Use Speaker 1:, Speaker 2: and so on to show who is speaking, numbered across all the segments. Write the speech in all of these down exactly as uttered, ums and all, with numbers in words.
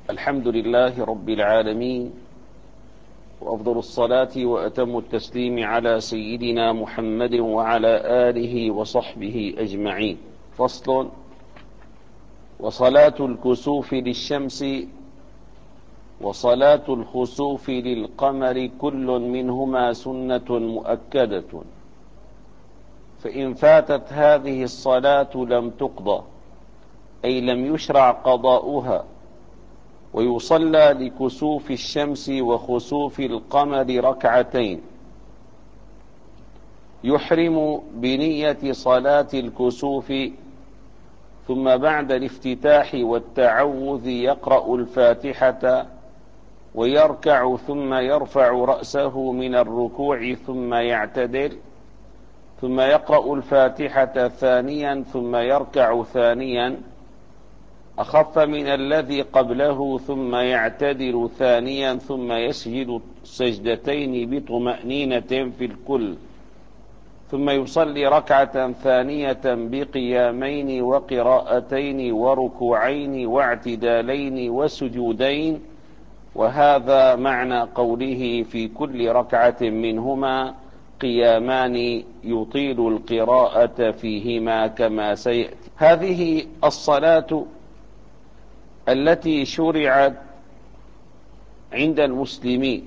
Speaker 1: الحمد لله رب العالمين، وأفضل الصلاة وأتم التسليم على سيدنا محمد وعلى آله وصحبه أجمعين. فصل: وصلاة الكسوف للشمس وصلاة الخسوف للقمر كل منهما سنة مؤكدة، فإن فاتت هذه الصلاة لم تقضى، أي لم يشرع قضاؤها، ويصلى لكسوف الشمس وخسوف القمر ركعتين، يحرم بنية صلاة الكسوف، ثم بعد الافتتاح والتعوذ يقرأ الفاتحة ويركع، ثم يرفع رأسه من الركوع ثم يعتدل، ثم يقرأ الفاتحة ثانيا ثم يركع ثانيا أخف من الذي قبله، ثم يعتدل ثانيا ثم يسجد سجدتين بطمأنينة في الكل، ثم يصلي ركعة ثانية بقيامين وقراءتين وركوعين واعتدالين وسجودين. وهذا معنى قوله في كل ركعة منهما قيامان يطيل القراءة فيهما كما سيأتي. هذه الصلاة التي شرعت عند المسلمين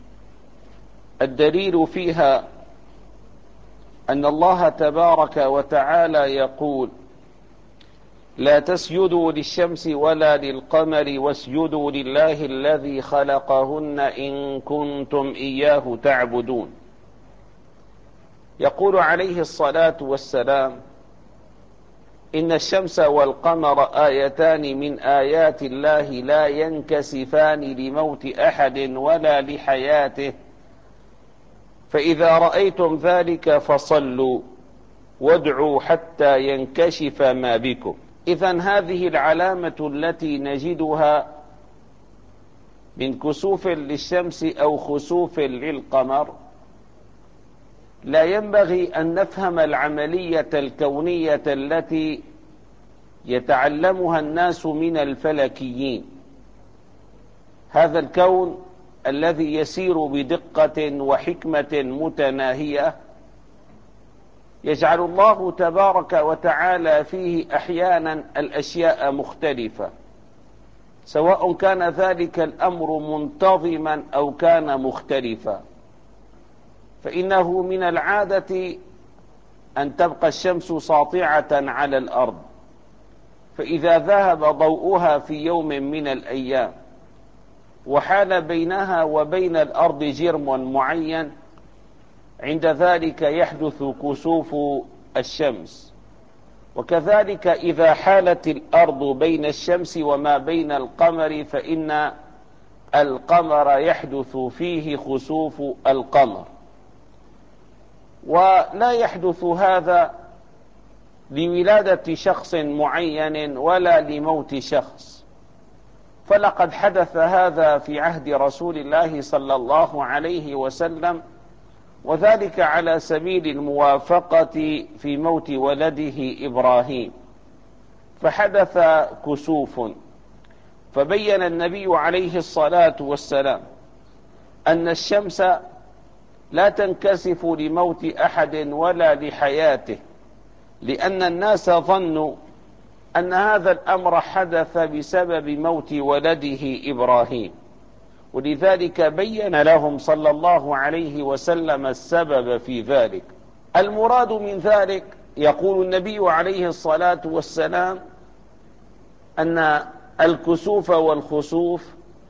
Speaker 1: الدليل فيها أن الله تبارك وتعالى يقول: لا تسجدوا للشمس ولا للقمر واسجدوا لله الذي خلقهن إن كنتم إياه تعبدون. يقول عليه الصلاة والسلام: إن الشمس والقمر آيتان من آيات الله لا ينكسفان لموت أحد ولا لحياته، فإذا رأيتم ذلك فصلوا وادعوا حتى ينكشف ما بكم. إذن هذه العلامة التي نجدها من كسوف للشمس أو خسوف للقمر، لا ينبغي أن نفهم العملية الكونية التي يتعلمها الناس من الفلكيين. هذا الكون الذي يسير بدقة وحكمة متناهية يجعل الله تبارك وتعالى فيه أحيانا الأشياء مختلفة، سواء كان ذلك الأمر منتظما أو كان مختلفا. فإنه من العادة أن تبقى الشمس ساطعة على الأرض، فإذا ذهب ضوءها في يوم من الأيام وحال بينها وبين الأرض جرم معين، عند ذلك يحدث كسوف الشمس. وكذلك إذا حالت الأرض بين الشمس وما بين القمر فإن القمر يحدث فيه خسوف القمر. ولا يحدث هذا لولادة شخص معين ولا لموت شخص، فلقد حدث هذا في عهد رسول الله صلى الله عليه وسلم، وذلك على سبيل الموافقة في موت ولده إبراهيم، فحدث كسوف، فبين النبي عليه الصلاة والسلام أن الشمس لا تنكسف لموت أحد ولا لحياته، لأن الناس ظنوا أن هذا الأمر حدث بسبب موت ولده إبراهيم، ولذلك بين لهم صلى الله عليه وسلم السبب في ذلك. المراد من ذلك، يقول النبي عليه الصلاة والسلام، أن الكسوف والخسوف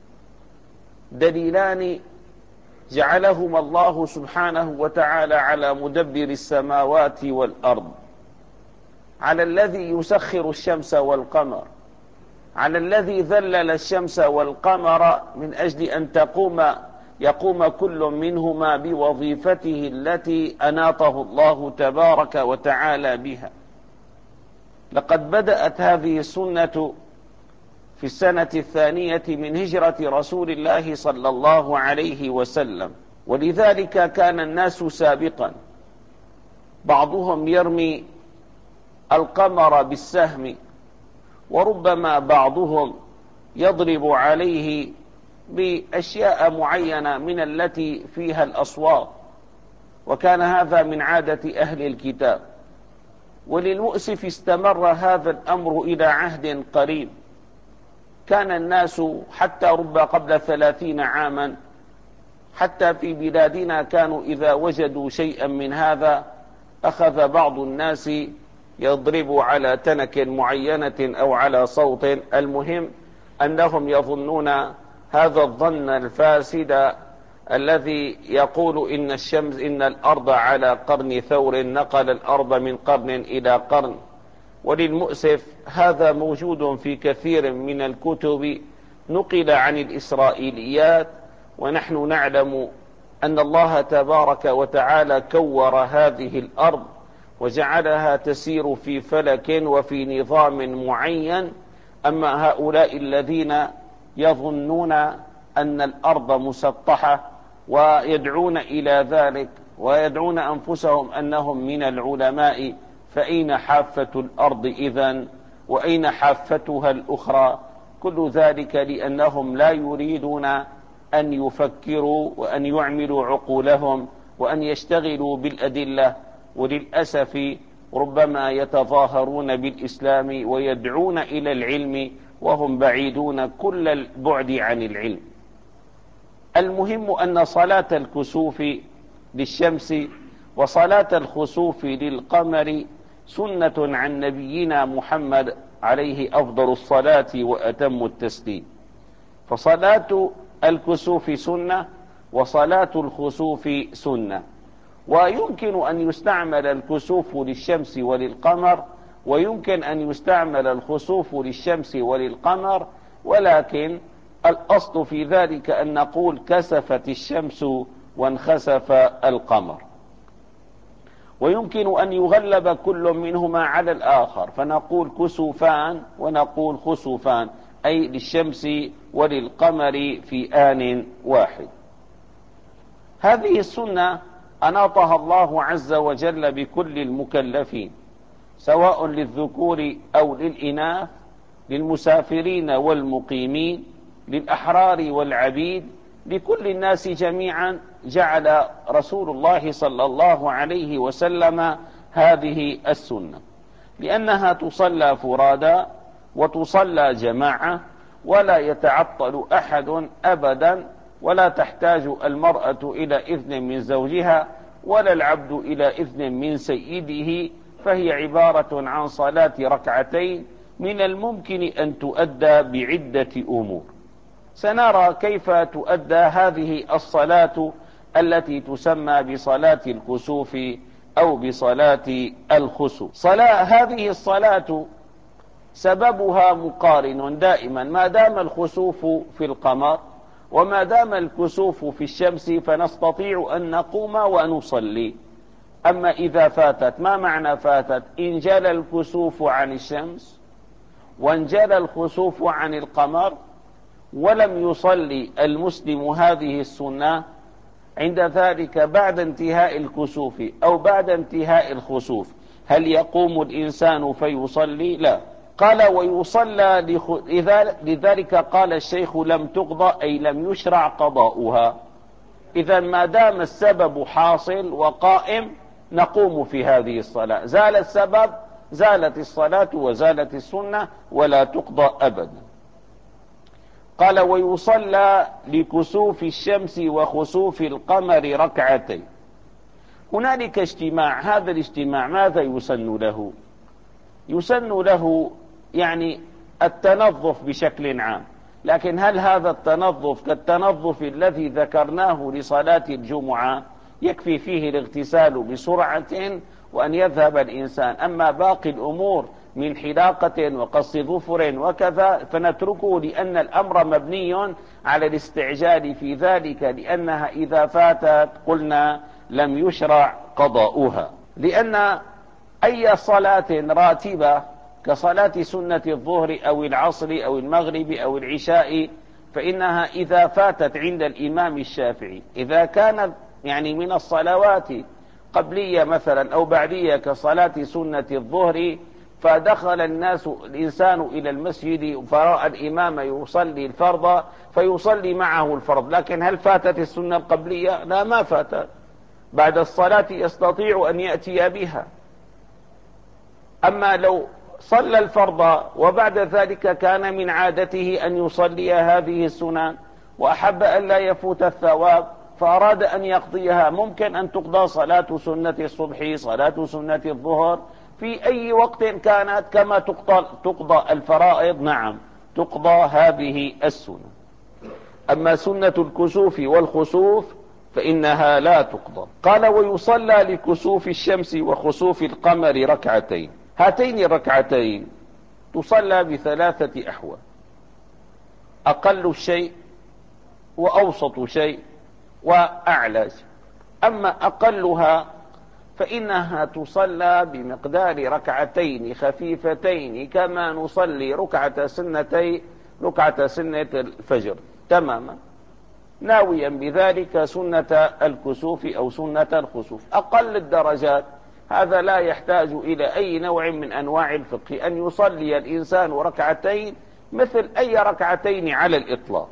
Speaker 1: دليلان جعلهما الله سبحانه وتعالى على مدبر السماوات والأرض، على الذي يسخر الشمس والقمر، على الذي ذلل الشمس والقمر من أجل أن تقوم يقوم كل منهما بوظيفته التي أناطه الله تبارك وتعالى بها. لقد بدأت هذه السنة في السنة الثانية من هجرة رسول الله صلى الله عليه وسلم، ولذلك كان الناس سابقا بعضهم يرمي القمر بالسهم، وربما بعضهم يضرب عليه بأشياء معينة من التي فيها الأصوات، وكان هذا من عادة أهل الكتاب. وللمؤسف استمر هذا الأمر إلى عهد قريب. كان الناس حتى رب قبل ثلاثين عاما حتى في بلادنا كانوا إذا وجدوا شيئا من هذا أخذ بعض الناس يضرب على تنك معينة أو على صوت، المهم أنهم يظنون هذا الظن الفاسد الذي يقول إن الشمس إن الأرض على قرن ثور نقل الأرض من قرن إلى قرن. وللمؤسف هذا موجود في كثير من الكتب نقل عن الإسرائيليات، ونحن نعلم أن الله تبارك وتعالى كور هذه الأرض وجعلها تسير في فلك وفي نظام معين. أما هؤلاء الذين يظنون أن الأرض مسطحة ويدعون إلى ذلك ويدعون أنفسهم أنهم من العلماء، فأين حافة الأرض إذن؟ وأين حافتها الأخرى؟ كل ذلك لأنهم لا يريدون أن يفكروا وأن يعملوا عقولهم وأن يشتغلوا بالأدلة. وللأسف ربما يتظاهرون بالإسلام ويدعون إلى العلم وهم بعيدون كل البعد عن العلم. المهم أن صلاة الكسوف للشمس وصلاة الخسوف للقمر سنة عن نبينا محمد عليه أفضل الصلاة وأتم التسليم. فصلاة الكسوف سنة وصلاة الخسوف سنة. ويمكن أن يستعمل الكسوف للشمس وللقمر، ويمكن أن يستعمل الخسوف للشمس وللقمر، ولكن الأصل في ذلك أن نقول كسفت الشمس وانخسف القمر. ويمكن أن يغلب كل منهما على الآخر فنقول كسوفان ونقول خسوفان، أي للشمس وللقمر في آن واحد. هذه السنة أناطها الله عز وجل بكل المكلفين سواء للذكور أو للإناث، للمسافرين والمقيمين، للأحرار والعبيد، لكل الناس جميعا جعل رسول الله صلى الله عليه وسلم هذه السنة، لأنها تصلى فرادا وتصلى جماعة ولا يتعطل أحد أبدا، ولا تحتاج المرأة إلى إذن من زوجها ولا العبد إلى إذن من سيده، فهي عبارة عن صلاة ركعتين من الممكن أن تؤدى بعدة أمور. سنرى كيف تؤدى هذه الصلاة التي تسمى بصلاة الكسوف أو بصلاة الخسوف. صلاة هذه الصلاة سببها مقارن دائما، ما دام الخسوف في القمر وما دام الكسوف في الشمس فنستطيع أن نقوم ونصلي. أما إذا فاتت، ما معنى فاتت؟ انجلى الكسوف عن الشمس وانجلى الخسوف عن القمر ولم يصلي المسلم هذه السنة، عند ذلك بعد انتهاء الكسوف أو بعد انتهاء الخسوف هل يقوم الإنسان فيصلي؟ لا. قال ويصلى لخ... لذلك قال الشيخ لم تقضى أي لم يشرع قضاؤها. إذا ما دام السبب حاصل وقائم نقوم في هذه الصلاة، زال السبب زالت الصلاة وزالت السنة ولا تقضى أبدا. قال ويصلى لكسوف الشمس وخسوف القمر ركعتين. هنالك اجتماع، هذا الاجتماع ماذا يسن له؟ يسن له يعني التنظف بشكل عام، لكن هل هذا التنظف كالتنظف الذي ذكرناه لصلاة الجمعة؟ يكفي فيه الاغتسال بسرعة وأن يذهب الإنسان. أما باقي الأمور من حلاقة وقص ظفر وكذا فنتركه، لأن الأمر مبني على الاستعجال في ذلك، لأنها إذا فاتت قلنا لم يشرع قضاؤها. لأن أي صلاة راتبة كصلاة سنة الظهر أو العصر أو المغرب أو العشاء فإنها إذا فاتت عند الإمام الشافعي، إذا كانت يعني من الصلوات قبلية مثلا أو بعدية كصلاة سنة الظهر، فدخل الناس الإنسان إلى المسجد فرأى الإمام يصلي الفرض فيصلي معه الفرض، لكن هل فاتت السنة القبلية؟ لا، ما فاتت. بعد الصلاة يستطيع أن يأتي بها. أما لو صلى الفرض وبعد ذلك كان من عادته أن يصلي هذه السنن وأحب أن لا يفوت الثواب فأراد أن يقضيها، ممكن أن تقضى صلاة سنة الصبح، صلاة سنة الظهر في أي وقت كانت، كما تقضى, تقضى الفرائض. نعم، تقضى هذه السنة. أما سنة الكسوف والخسوف فإنها لا تقضى. قال: ويصلى لكسوف الشمس وخسوف القمر ركعتين. هاتين الركعتين تصلى بثلاثة أحوال: أقل شيء وأوسط شيء وأعلى شيء. أما أقلها فإنها تصلى بمقدار ركعتين خفيفتين كما نصلي ركعة سنتي ركعة سنة الفجر تماما، ناويا بذلك سنة الكسوف أو سنة الخسوف. أقل الدرجات هذا لا يحتاج إلى أي نوع من أنواع الفقه، أن يصلي الإنسان ركعتين مثل أي ركعتين على الإطلاق.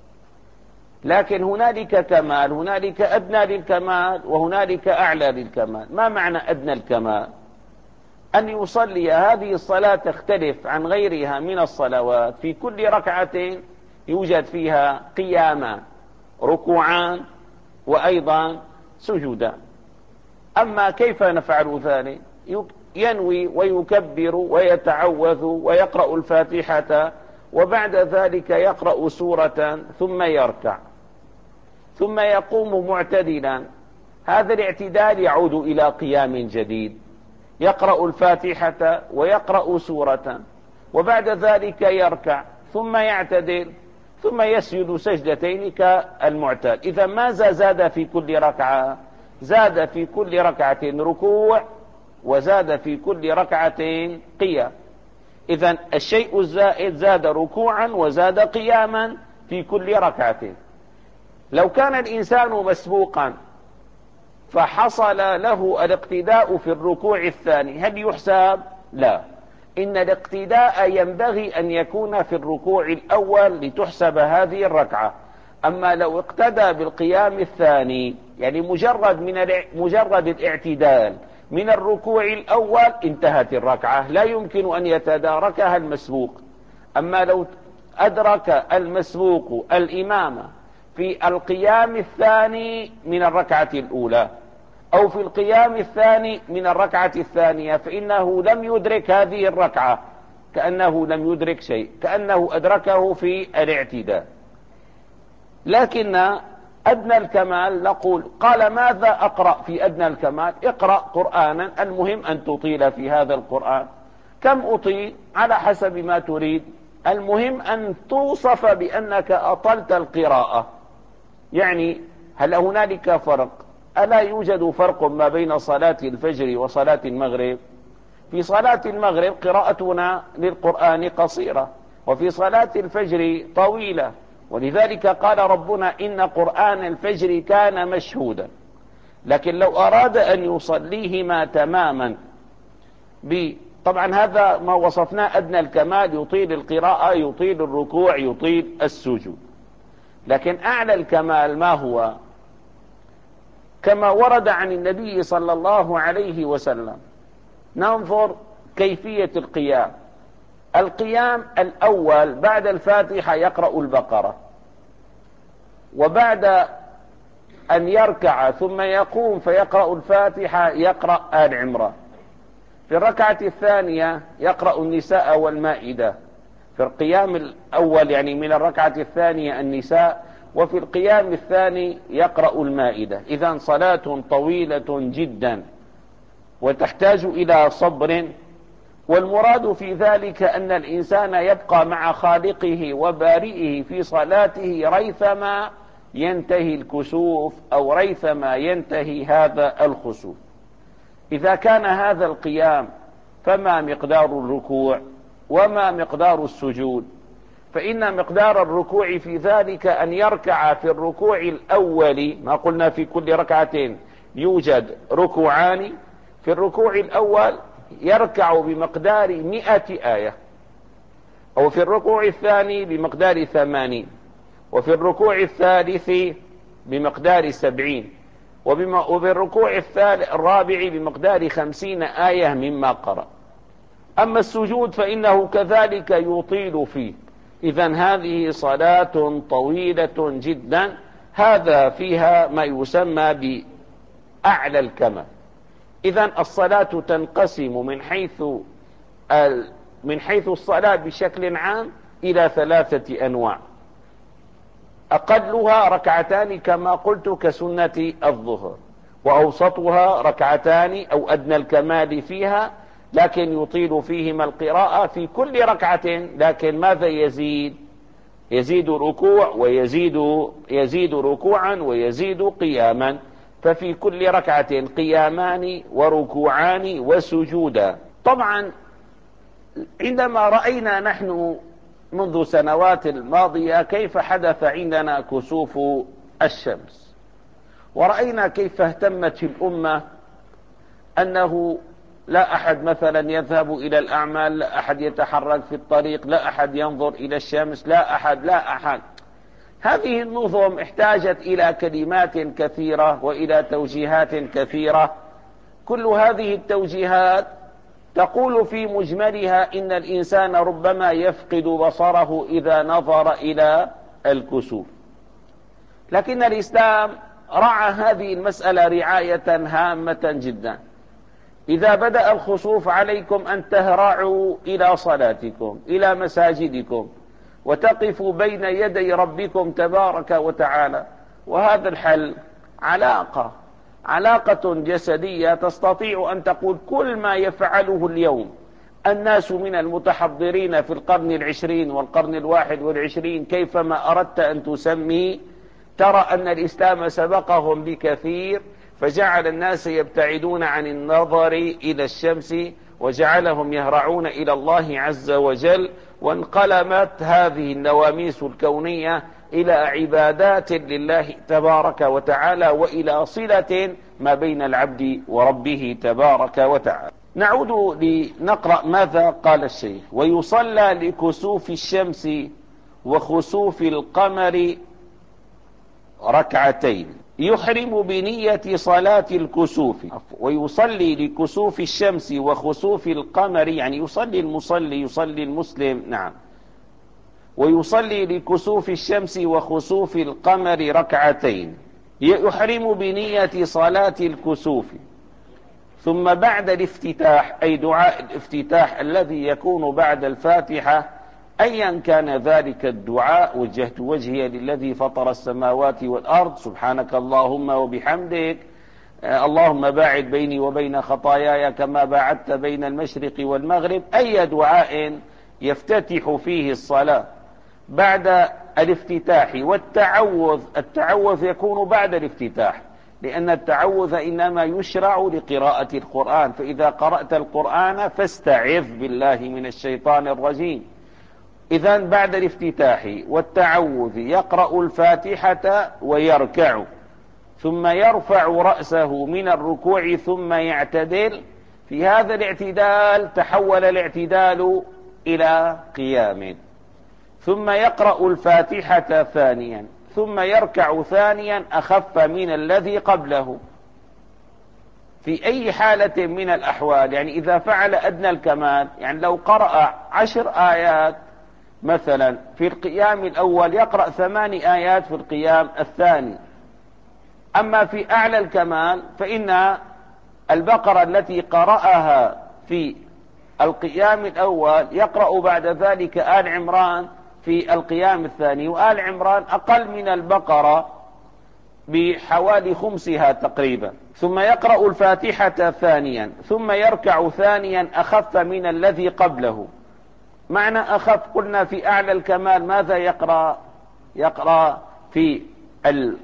Speaker 1: لكن هنالك كمال، هنالك أدنى للكمال وهنالك أعلى للكمال. ما معنى أدنى الكمال؟ أن يصلي هذه الصلاة تختلف عن غيرها من الصلوات، في كل ركعتين يوجد فيها قياما، ركوعان، وأيضا سجودا. أما كيف نفعل ذلك؟ ينوي ويكبر ويتعوذ ويقرأ الفاتحة، وبعد ذلك يقرأ سورة ثم يركع ثم يقوم معتدلا. هذا الاعتدال يعود إلى قيام جديد، يقرأ الفاتحة ويقرأ سورة وبعد ذلك يركع ثم يعتدل ثم يسجد سجدتين كالمعتاد. إذا ماذا زاد في كل ركعة؟ زاد في كل ركعة ركوع وزاد في كل ركعة قيام. إذا الشيء الزائد زاد ركوعا وزاد قياما في كل ركعة. لو كان الإنسان مسبوقا فحصل له الاقتداء في الركوع الثاني، هل يحسب؟ لا، إن الاقتداء ينبغي أن يكون في الركوع الأول لتحسب هذه الركعة. أما لو اقتدى بالقيام الثاني، يعني مجرد من مجرد الاعتدال من الركوع الأول انتهت الركعة، لا يمكن أن يتداركها المسبوق. أما لو أدرك المسبوق الإمام في القيام الثاني من الركعة الأولى أو في القيام الثاني من الركعة الثانية فإنه لم يدرك هذه الركعة، كأنه لم يدرك شيء، كأنه أدركه في الاعتدال. لكن أدنى الكمال نقول: قال ماذا أقرأ في أدنى الكمال؟ اقرأ قرآنا، المهم أن تطيل في هذا القرآن. كم أطيل؟ على حسب ما تريد، المهم أن توصف بأنك أطلت القراءة. يعني هل هنالك فرق؟ ألا يوجد فرق ما بين صلاة الفجر وصلاة المغرب؟ في صلاة المغرب قراءتنا للقرآن قصيرة، وفي صلاة الفجر طويلة، ولذلك قال ربنا: إن قرآن الفجر كان مشهودا. لكن لو أراد أن يصليهما تماما ب... طبعا هذا ما وصفناه أدنى الكمال، يطيل القراءة، يطيل الركوع، يطيل السجود. لكن أعلى الكمال ما هو؟ كما ورد عن النبي صلى الله عليه وسلم. ننظر كيفية القيام. القيام الأول بعد الفاتحة يقرأ البقرة، وبعد أن يركع ثم يقوم فيقرأ الفاتحة يقرأ آل عمران. في الركعة الثانية يقرأ النساء والمائدة. في القيام الأول يعني من الركعة الثانية النساء، وفي القيام الثاني يقرأ المائدة. إذن صلاة طويلة جدا وتحتاج إلى صبر. والمراد في ذلك أن الإنسان يبقى مع خالقه وبارئه في صلاته ريثما ينتهي الكسوف أو ريثما ينتهي هذا الخسوف. إذا كان هذا القيام فما مقدار الركوع وما مقدار السجود؟ فإن مقدار الركوع في ذلك أن يركع في الركوع الأول، ما قلنا في كل ركعتين يوجد ركوعان، في الركوع الأول يركع بمقدار مئة آية، أو في الركوع الثاني بمقدار ثمانين، وفي الركوع الثالث بمقدار سبعين، وفي الركوع الرابع بمقدار خمسين آية مما قرأ. أما السجود فإنه كذلك يطيل فيه. إذن هذه صلاة طويلة جدا، هذا فيها ما يسمى بأعلى الكمال. إذن الصلاة تنقسم من حيث من حيث الصلاة بشكل عام إلى ثلاثة أنواع. أقلها ركعتان كما قلت كسنة الظهر، وأوسطها ركعتان أو أدنى الكمال فيها، لكن يطيل فيهما القراءة في كل ركعة. لكن ماذا يزيد؟ يزيد ركوع ويزيد يزيد ركوعا ويزيد قياما، ففي كل ركعة قيامان وركوعان وسجودا. طبعا عندما رأينا نحن منذ سنوات الماضية كيف حدث عندنا كسوف الشمس، ورأينا كيف اهتمت الأمة أنه لا أحد مثلا يذهب إلى الأعمال، لا أحد يتحرك في الطريق، لا أحد ينظر إلى الشمس، لا أحد لا أحد. هذه النظم احتاجت إلى كلمات كثيرة وإلى توجيهات كثيرة. كل هذه التوجيهات تقول في مجملها إن الإنسان ربما يفقد بصره إذا نظر إلى الكسوف، لكن الإسلام رعى هذه المسألة رعاية هامة جدا. إذا بدأ الخسوف عليكم أن تهرعوا إلى صلاتكم، إلى مساجدكم، وتقفوا بين يدي ربكم تبارك وتعالى. وهذا الحل علاقة علاقة جسدية تستطيع أن تقول كل ما يفعله اليوم الناس من المتحضرين في القرن العشرين والقرن الواحد والعشرين، كيفما أردت أن تسمي، ترى أن الإسلام سبقهم بكثير، فجعل الناس يبتعدون عن النظر إلى الشمس وجعلهم يهرعون إلى الله عز وجل. وانقلمت هذه النواميس الكونية إلى عبادات لله تبارك وتعالى، وإلى صلة ما بين العبد وربه تبارك وتعالى. نعود لنقرأ ماذا قال الشيخ: ويصلى لكسوف الشمس وخسوف القمر ركعتين، يحرم بنية صلاة الكسوف. ويصلي لكسوف الشمس وخسوف القمر، يعني يصلي المصلي يصلي المسلم، نعم. ويصلي لكسوف الشمس وخسوف القمر ركعتين، يحرم بنية صلاة الكسوف. ثم بعد الافتتاح، أي دعاء الافتتاح الذي يكون بعد الفاتحة، أيا كان ذلك الدعاء: وجهت وجهي للذي فطر السماوات والأرض، سبحانك اللهم وبحمدك، اللهم باعد بيني وبين خطاياي كما باعدت بين المشرق والمغرب. أي دعاء يفتتح فيه الصلاة بعد الافتتاح. والتعوذ، التعوذ يكون بعد الافتتاح، لأن التعوذ إنما يشرع لقراءة القرآن، فإذا قرأت القرآن فاستعذ بالله من الشيطان الرجيم. إذن بعد الافتتاح والتعوذ يقرأ الفاتحة ويركع، ثم يرفع رأسه من الركوع ثم يعتدل. في هذا الاعتدال تحول الاعتدال إلى قيام، ثم يقرأ الفاتحة ثانيا، ثم يركع ثانيا أخف من الذي قبله. في أي حالة من الأحوال، يعني إذا فعل أدنى الكمال، يعني لو قرأ عشر آيات مثلا في القيام الأول، يقرأ ثمان آيات في القيام الثاني. أما في أعلى الكمال فإن البقرة التي قرأها في القيام الأول يقرأ بعد ذلك آل عمران في القيام الثاني، وآل عمران أقل من البقرة بحوالي خمسها تقريبا. ثم يقرأ الفاتحة ثانيا، ثم يركع ثانيا أخف من الذي قبله. معنى أخف، قلنا في أعلى الكمال ماذا يقرأ؟ يقرأ في ال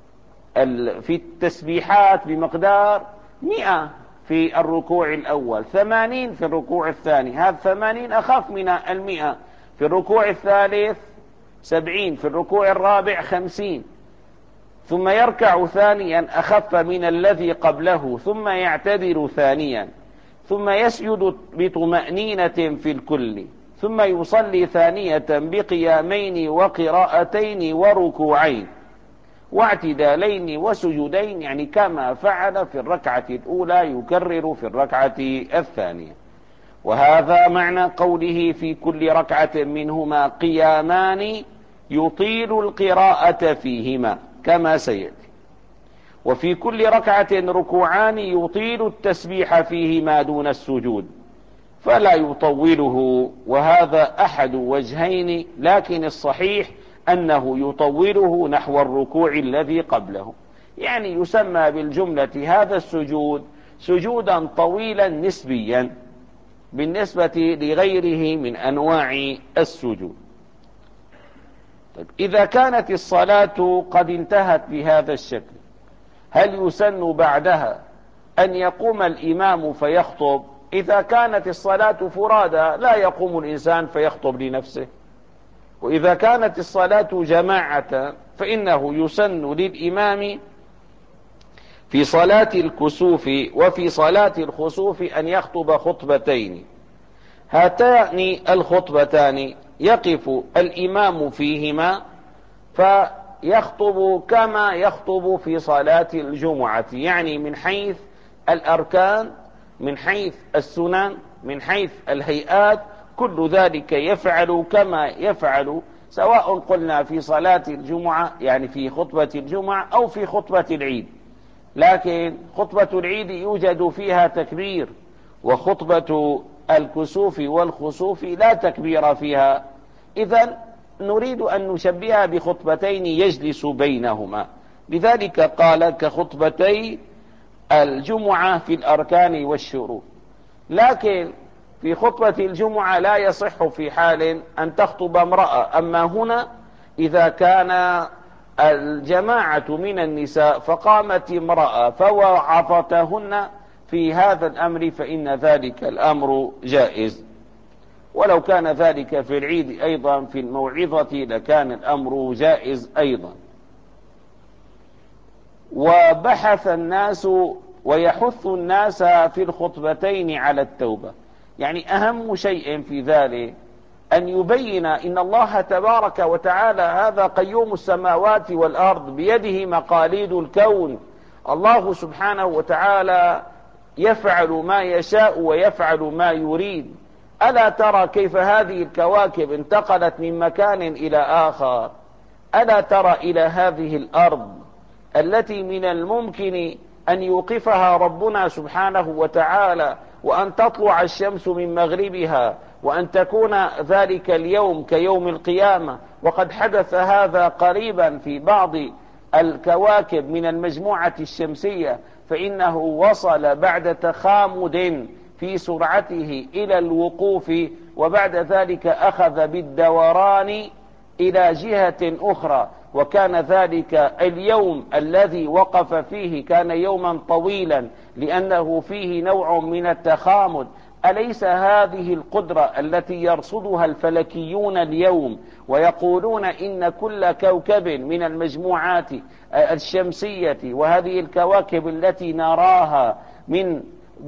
Speaker 1: ال في التسبيحات بمقدار مئة في الركوع الأول، ثمانين في الركوع الثاني، هذا ثمانين أخف من المئة. في الركوع الثالث سبعين، في الركوع الرابع خمسين. ثم يركع ثانيا أخف من الذي قبله، ثم يعتدل ثانيا. ثم يسجد بطمأنينة في الكل، ثم يصلي ثانية بقيامين وقراءتين وركوعين واعتدالين وسجودين، يعني كما فعل في الركعة الأولى يكرر في الركعة الثانية. وهذا معنى قوله في كل ركعة منهما قيامان يطيل القراءة فيهما كما سيأتي، وفي كل ركعة ركوعان يطيل التسبيح فيهما دون السجود فلا يطوله، وهذا أحد وجهين، لكن الصحيح أنه يطوله نحو الركوع الذي قبله، يعني يسمى بالجملة هذا السجود سجودا طويلا نسبيا بالنسبة لغيره من أنواع السجود. طيب، إذا كانت الصلاة قد انتهت بهذا الشكل، هل يسن بعدها أن يقوم الإمام فيخطب؟ إذا كانت الصلاة فرادى لا يقوم الإنسان فيخطب لنفسه، وإذا كانت الصلاة جماعة فإنه يسن للإمام في صلاة الكسوف وفي صلاة الخسوف أن يخطب خطبتين. هاتان الخطبتان يقف الإمام فيهما فيخطب كما يخطب في صلاة الجمعة، يعني من حيث الأركان، من حيث السنن، من حيث الهيئات، كل ذلك يفعل كما يفعل، سواء قلنا في صلاة الجمعة يعني في خطبة الجمعة أو في خطبة العيد. لكن خطبة العيد يوجد فيها تكبير، وخطبة الكسوف والخسوف لا تكبير فيها، إذن نريد أن نشبهها بخطبتين يجلس بينهما، لذلك قال كخطبتي الجمعة في الأركان والشروط. لكن في خطبة الجمعة لا يصح في حال أن تخطب امرأة، أما هنا إذا كان الجماعة من النساء فقامت امرأة فوعظتهن في هذا الأمر فإن ذلك الأمر جائز، ولو كان ذلك في العيد أيضا في الموعظة لكان الأمر جائز أيضا. وبحث الناس ويحث الناس في الخطبتين على التوبة، يعني أهم شيء في ذلك أن يبين إن الله تبارك وتعالى هذا قيوم السماوات والأرض بيده مقاليد الكون، الله سبحانه وتعالى يفعل ما يشاء ويفعل ما يريد. ألا ترى كيف هذه الكواكب انتقلت من مكان إلى آخر؟ ألا ترى إلى هذه الأرض التي من الممكن أن يوقفها ربنا سبحانه وتعالى، وأن تطلع الشمس من مغربها، وأن تكون ذلك اليوم كيوم القيامة، وقد حدث هذا قريبا في بعض الكواكب من المجموعة الشمسية، فإنه وصل بعد تخامد في سرعته إلى الوقوف، وبعد ذلك أخذ بالدوران إلى جهة أخرى، وكان ذلك اليوم الذي وقف فيه كان يوما طويلا لأنه فيه نوع من التخامد. أليس هذه القدرة التي يرصدها الفلكيون اليوم ويقولون إن كل كوكب من المجموعات الشمسية وهذه الكواكب التي نراها من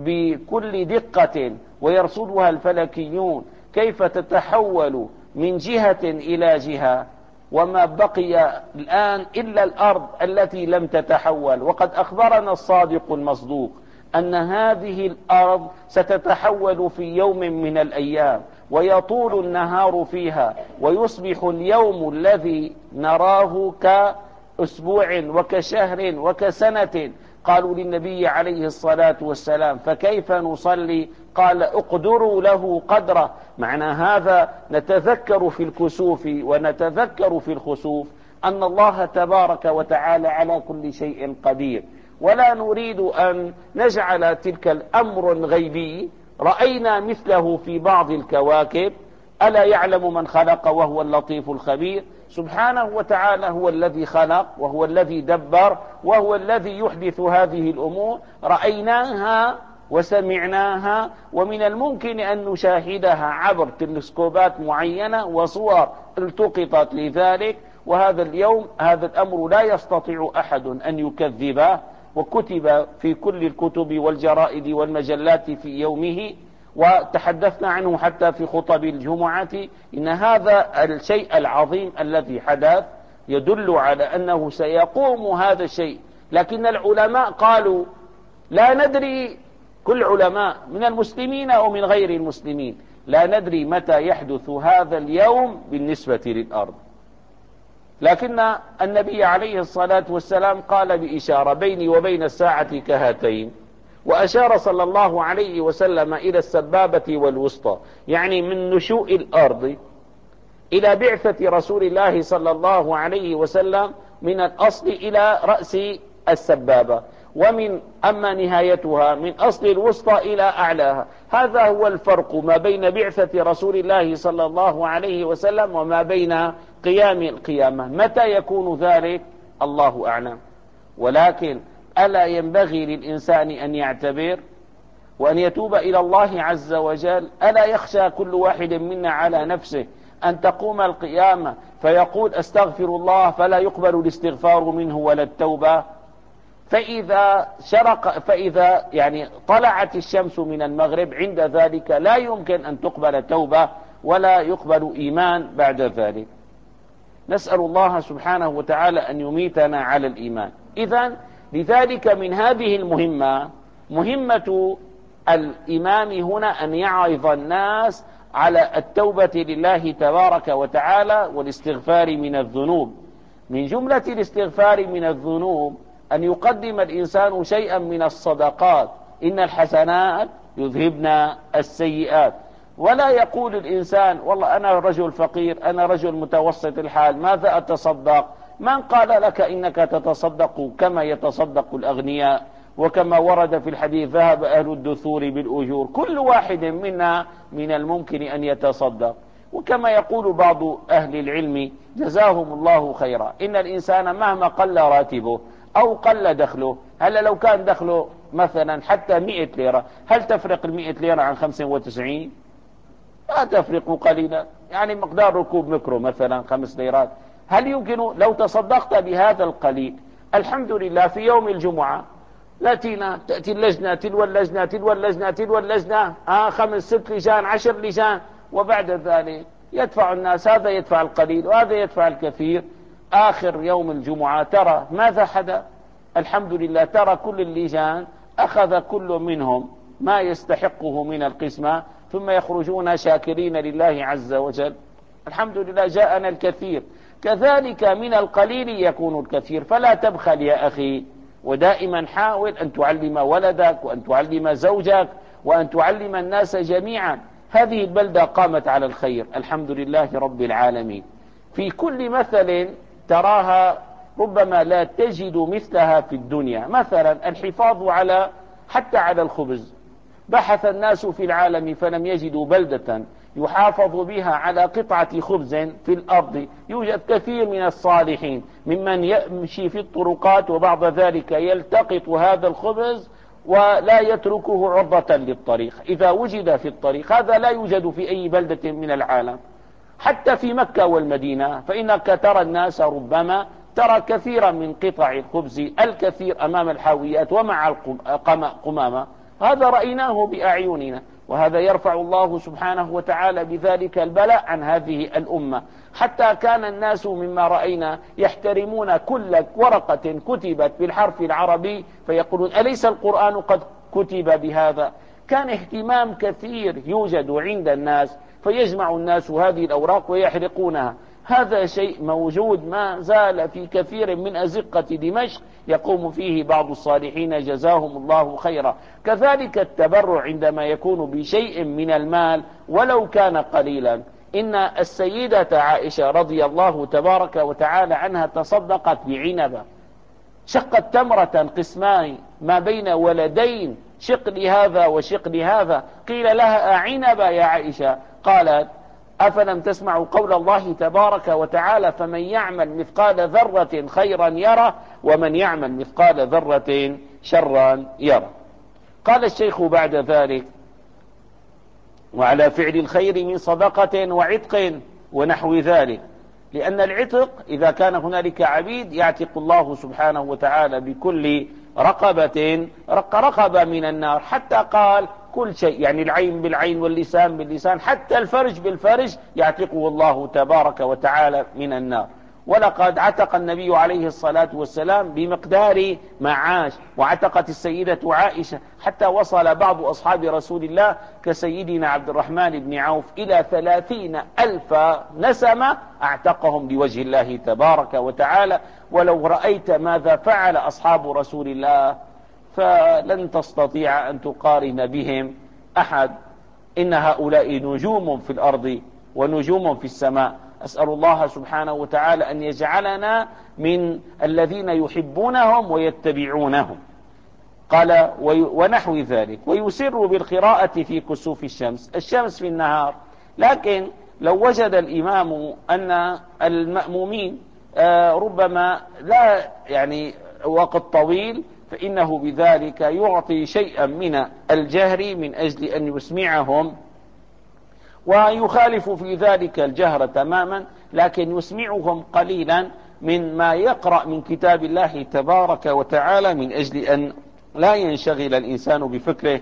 Speaker 1: بكل دقة ويرصدها الفلكيون كيف تتحول من جهة إلى جهة، وما بقي الآن إلا الأرض التي لم تتحول، وقد أخبرنا الصادق المصدوق أن هذه الأرض ستتحول في يوم من الأيام، ويطول النهار فيها، ويصبح اليوم الذي نراه كأسبوع وكشهر وكسنة. قالوا للنبي عليه الصلاة والسلام فكيف نصلي؟ قال اقدروا له قدره. معنى هذا نتذكر في الكسوف ونتذكر في الخسوف أن الله تبارك وتعالى على كل شيء قدير، ولا نريد أن نجعل تلك الأمر غيبي رأينا مثله في بعض الكواكب. ألا يعلم من خلق وهو اللطيف الخبير؟ سبحانه وتعالى هو الذي خلق وهو الذي دبر وهو الذي يحدث هذه الأمور، رأيناها وسمعناها، ومن الممكن أن نشاهدها عبر تلسكوبات معينة وصور التقطت لذلك. وهذا اليوم هذا الأمر لا يستطيع أحد أن يكذبه، وكتب في كل الكتب والجرائد والمجلات في يومه، وتحدثنا عنه حتى في خطب الجمعة. إن هذا الشيء العظيم الذي حدث يدل على أنه سيقوم هذا الشيء، لكن العلماء قالوا لا ندري، كل علماء من المسلمين أو من غير المسلمين، لا ندري متى يحدث هذا اليوم بالنسبة للأرض. لكن النبي عليه الصلاة والسلام قال بإشارة بيني وبين الساعة كهاتين، وأشار صلى الله عليه وسلم إلى السبابة والوسطى، يعني من نشوء الأرض إلى بعثة رسول الله صلى الله عليه وسلم من الأصل إلى رأس السبابة، ومن أما نهايتها من أصل الوسطى إلى أعلاها. هذا هو الفرق ما بين بعثة رسول الله صلى الله عليه وسلم وما بين قيام القيامة. متى يكون ذلك؟ الله أعلم. ولكن ألا ينبغي للإنسان أن يعتبر وأن يتوب إلى الله عز وجل؟ ألا يخشى كل واحد منا على نفسه أن تقوم القيامة فيقول أستغفر الله فلا يقبل الاستغفار منه ولا التوبة؟ فإذا شرق فإذا يعني طلعت الشمس من المغرب عند ذلك لا يمكن أن تقبل توبة ولا يقبل إيمان بعد ذلك. نسأل الله سبحانه وتعالى أن يميتنا على الإيمان. إذن لذلك من هذه المهمة، مهمة الإمام هنا أن يعظ الناس على التوبة لله تبارك وتعالى والاستغفار من الذنوب. من جملة الاستغفار من الذنوب أن يقدم الإنسان شيئا من الصدقات، إن الحسنات يذهبن السيئات. ولا يقول الإنسان والله أنا رجل فقير، أنا رجل متوسط الحال، ماذا أتصدق؟ من قال لك إنك تتصدق كما يتصدق الأغنياء؟ وكما ورد في الحديث ذهب أهل الدثور بالأجور، كل واحد منا من الممكن أن يتصدق. وكما يقول بعض أهل العلم جزاهم الله خيرا، إن الإنسان مهما قل راتبه أو قل دخله، هل لو كان دخله مثلا حتى مئة ليرة، هل تفرق المئة ليرة عن خمسة وتسعين؟ لا تفرق قليلا، يعني مقدار ركوب مكرو مثلا خمس ليرات. هل يمكن لو تصدقت بهذا القليل؟ الحمد لله في يوم الجمعة لاتينا تأتي اللجنة تلو اللجنة تلو اللجنة تلو اللجنة آه خمس ست لجان عشر لجان، وبعد ذلك يدفع الناس، هذا يدفع القليل وهذا يدفع الكثير. آخر يوم الجمعة ترى ماذا حدث؟ الحمد لله ترى كل اللجان أخذ كل منهم ما يستحقه من القسمة، ثم يخرجون شاكرين لله عز وجل. الحمد لله جاءنا الكثير. كذلك من القليل يكون الكثير، فلا تبخل يا أخي، ودائما حاول أن تعلم ولدك وأن تعلم زوجك وأن تعلم الناس جميعا. هذه البلدة قامت على الخير الحمد لله رب العالمين، في كل مثل تراها ربما لا تجد مثلها في الدنيا. مثلا الحفاظ على حتى على الخبز، بحث الناس في العالم فلم يجدوا بلدة يحافظ بها على قطعة خبز في الأرض. يوجد كثير من الصالحين ممن يمشي في الطرقات وبعد ذلك يلتقط هذا الخبز ولا يتركه عرضة للطريق، إذا وجد في الطريق. هذا لا يوجد في أي بلدة من العالم، حتى في مكة والمدينة، فإنك ترى الناس ربما ترى كثيرا من قطع الخبز الكثير أمام الحاويات ومع القمامة. هذا رأيناه بأعيننا، وهذا يرفع الله سبحانه وتعالى بذلك البلاء عن هذه الأمة. حتى كان الناس مما رأينا يحترمون كل ورقة كتبت بالحرف العربي فيقولون أليس القرآن قد كتب بهذا؟ كان اهتمام كثير يوجد عند الناس، فيجمع الناس هذه الأوراق ويحرقونها. هذا شيء موجود ما زال في كثير من أزقة دمشق يقوم فيه بعض الصالحين جزاهم الله خيرا. كذلك التبرع عندما يكون بشيء من المال ولو كان قليلا. إن السيدة عائشة رضي الله تبارك وتعالى عنها تصدقت بعنبة، شقت تمرة قسمان ما بين ولدين، شق لهذا وشق لهذا. قيل لها أعنبة يا عائشة؟ قالت أفلم تسمعوا قول الله تبارك وتعالى فمن يعمل مثقال ذرة خيرا يره ومن يعمل مثقال ذرة شرا يره. قال الشيخ بعد ذلك وعلى فعل الخير من صدقة وعتق ونحو ذلك، لأن العتق إذا كان هنالك عبيد يعتق الله سبحانه وتعالى بكل رقبة رق رقبة من النار، حتى قال كل شيء، يعني العين بالعين واللسان باللسان، حتى الفرج بالفرج يعتقه الله تبارك وتعالى من النار. ولقد عتق النبي عليه الصلاة والسلام بمقدار ما عاش، وعتقت السيدة عائشة، حتى وصل بعض أصحاب رسول الله كسيدنا عبد الرحمن بن عوف إلى ثلاثين ألف نسمة أعتقهم لوجه الله تبارك وتعالى. ولو رأيت ماذا فعل أصحاب رسول الله فلن تستطيع أن تقارن بهم أحد. إن هؤلاء نجوم في الأرض ونجوم في السماء. أسأل الله سبحانه وتعالى أن يجعلنا من الذين يحبونهم ويتبعونهم. قال ونحو ذلك. ويسر بالقراءة في كسوف الشمس، الشمس في النهار، لكن لو وجد الإمام أن المأمومين ربما لا يعني وقت طويل، فإنه بذلك يعطي شيئا من الجهر من أجل أن يسمعهم، ويخالف في ذلك الجهر تماما، لكن يسمعهم قليلا من ما يقرأ من كتاب الله تبارك وتعالى، من أجل أن لا ينشغل الإنسان بفكره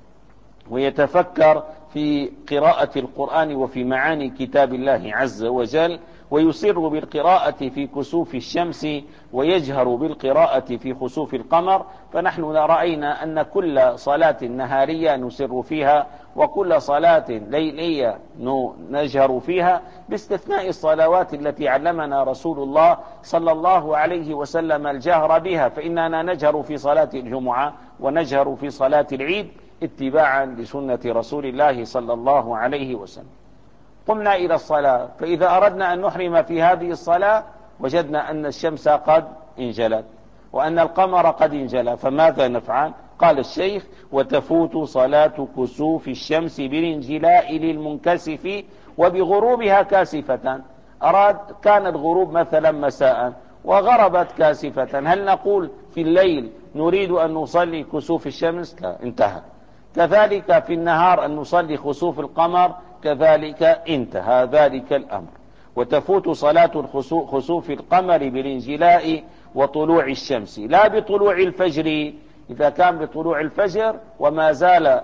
Speaker 1: ويتفكر في قراءة القرآن وفي معاني كتاب الله عز وجل. ويسر بالقراءة في كسوف الشمس ويجهر بالقراءة في خسوف القمر. فنحن رأينا أن كل صلاة نهارية نسر فيها، وكل صلاة ليلية نجهر فيها، باستثناء الصلوات التي علمنا رسول الله صلى الله عليه وسلم الجهر بها، فإننا نجهر في صلاة الجمعة ونجهر في صلاة العيد اتباعا لسنة رسول الله صلى الله عليه وسلم. قمنا إلى الصلاة، فإذا أردنا أن نحرم في هذه الصلاة وجدنا أن الشمس قد انجلت وأن القمر قد انجلى، فماذا نفعل؟ قال الشيخ: وتفوت صلاة كسوف الشمس بالانجلاء للمنكسف وبغروبها كاسفة. أراد كان الغروب مثلا مساء وغربت كاسفة، هل نقول في الليل نريد أن نصلي كسوف الشمس؟ لا، انتهى. كذلك في النهار أن نصلي خسوف القمر، كذلك انتهى ذلك الأمر. وتفوت صلاة خسوف القمر بالانجلاء وطلوع الشمس، لا بطلوع الفجر. إذا كان بطلوع الفجر وما زال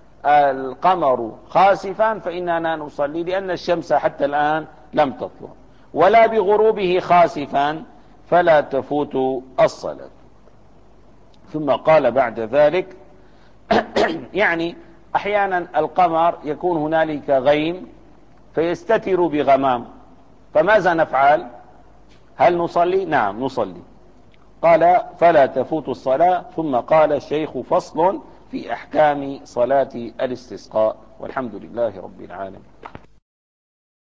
Speaker 1: القمر خاسفا فإننا نصلي، لأن الشمس حتى الآن لم تطلع. ولا بغروبه خاسفا فلا تفوت الصلاة. ثم قال بعد ذلك يعني أحيانا القمر يكون هنالك غيم فيستتر بغمام، فماذا نفعل؟ هل نصلي؟ نعم نصلي. قال: فلا تفوت الصلاة. ثم قال الشيخ: فصل في أحكام صلاة الاستسقاء. والحمد لله رب العالمين.